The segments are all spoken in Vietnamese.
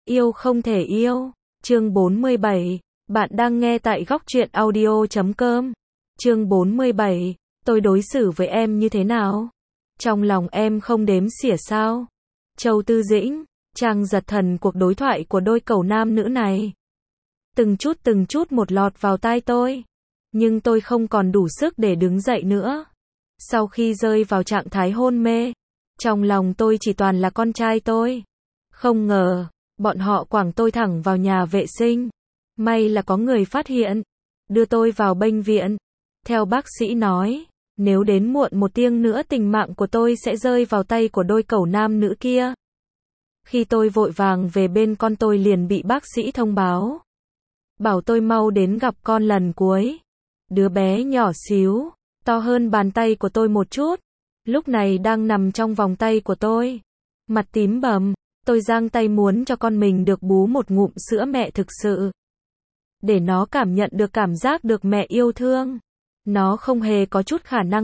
Yêu không thể yêu. Chương 47. Bạn đang nghe tại góc truyện audio.com. Chương 47. Tôi đối xử với em như thế nào? Trong lòng em không đếm xỉa sao? Châu Tư Dĩnh, trang giật thần cuộc đối thoại của đôi cẩu nam nữ này. Từng chút một lọt vào tai tôi. Nhưng tôi không còn đủ sức để đứng dậy nữa. Sau khi rơi vào trạng thái hôn mê, trong lòng tôi chỉ toàn là con trai tôi. Không ngờ, bọn họ quẳng tôi thẳng vào nhà vệ sinh. May là có người phát hiện, đưa tôi vào bệnh viện. Theo bác sĩ nói, nếu đến muộn một tiếng nữa tình mạng của tôi sẽ rơi vào tay của đôi cẩu nam nữ kia. Khi tôi vội vàng về bên con tôi liền bị bác sĩ thông báo. Bảo tôi mau đến gặp con lần cuối. Đứa bé nhỏ xíu, to hơn bàn tay của tôi một chút. Lúc này đang nằm trong vòng tay của tôi. Mặt tím bầm, tôi giang tay muốn cho con mình được bú một ngụm sữa mẹ thực sự. Để nó cảm nhận được cảm giác được mẹ yêu thương. Nó không hề có chút khả năng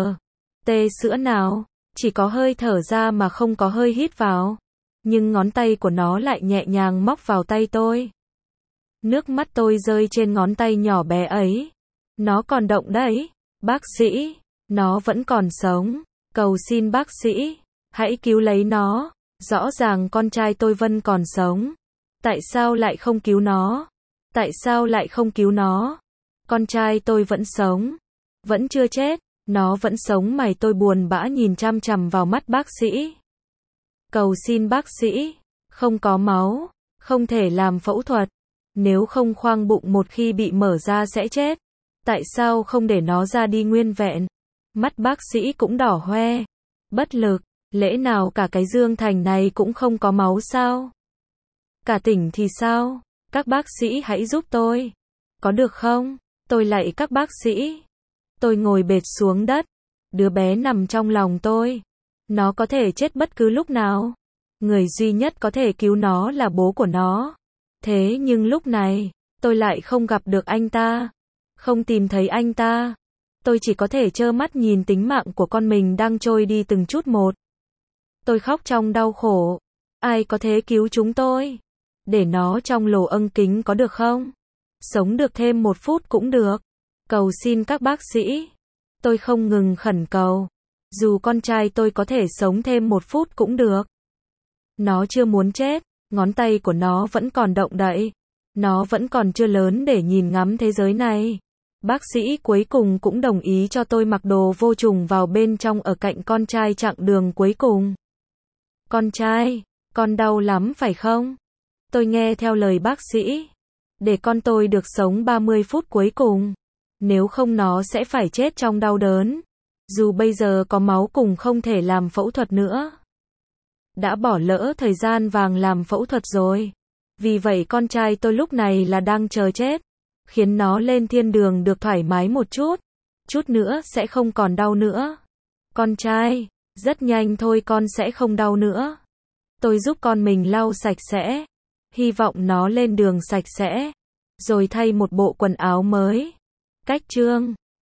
tê sữa nào, chỉ có hơi thở ra mà không có hơi hít vào. Nhưng ngón tay của nó lại nhẹ nhàng móc vào tay tôi. Nước mắt tôi rơi trên ngón tay nhỏ bé ấy. Nó còn động đấy. Bác sĩ, nó vẫn còn sống. Cầu xin bác sĩ, hãy cứu lấy nó. Rõ ràng con trai tôi vẫn còn sống. Tại sao lại không cứu nó? Tại sao lại không cứu nó? Con trai tôi vẫn sống. Vẫn chưa chết. Nó vẫn sống mày tôi buồn bã nhìn chằm chằm vào mắt bác sĩ. Cầu xin bác sĩ, không có máu, không thể làm phẫu thuật. Nếu không khoang bụng một khi bị mở ra sẽ chết. Tại sao không để nó ra đi nguyên vẹn? Mắt bác sĩ cũng đỏ hoe. Bất lực, lẽ nào cả cái dương thành này cũng không có máu sao? Cả tỉnh thì sao? Các bác sĩ hãy giúp tôi. Có được không? Tôi lạy các bác sĩ. Tôi ngồi bệt xuống đất. Đứa bé nằm trong lòng tôi. Nó có thể chết bất cứ lúc nào. Người duy nhất có thể cứu nó là bố của nó. Thế nhưng lúc này, tôi lại không gặp được anh ta. Không tìm thấy anh ta. Tôi chỉ có thể trơ mắt nhìn tính mạng của con mình đang trôi đi từng chút một. Tôi khóc trong đau khổ. Ai có thể cứu chúng tôi? Để nó trong lỗ âng kính có được không? Sống được thêm 1 phút cũng được. Cầu xin các bác sĩ. Tôi không ngừng khẩn cầu. Dù con trai tôi có thể sống thêm 1 phút cũng được. Nó chưa muốn chết. Ngón tay của nó vẫn còn động đậy. Nó vẫn còn chưa lớn để nhìn ngắm thế giới này. Bác sĩ cuối cùng cũng đồng ý cho tôi mặc đồ vô trùng vào bên trong ở cạnh con trai chặng đường cuối cùng. Con trai, con đau lắm phải không? Tôi nghe theo lời bác sĩ. Để con tôi được sống 30 phút cuối cùng. Nếu không nó sẽ phải chết trong đau đớn. Dù bây giờ có máu cùng không thể làm phẫu thuật nữa. Đã bỏ lỡ thời gian vàng làm phẫu thuật rồi. Vì vậy con trai tôi lúc này là đang chờ chết. Khiến nó lên thiên đường được thoải mái một chút. Chút nữa sẽ không còn đau nữa. Con trai, rất nhanh thôi con sẽ không đau nữa. Tôi giúp con mình lau sạch sẽ. Hy vọng nó lên đường sạch sẽ. Rồi thay một bộ quần áo mới. Cách chương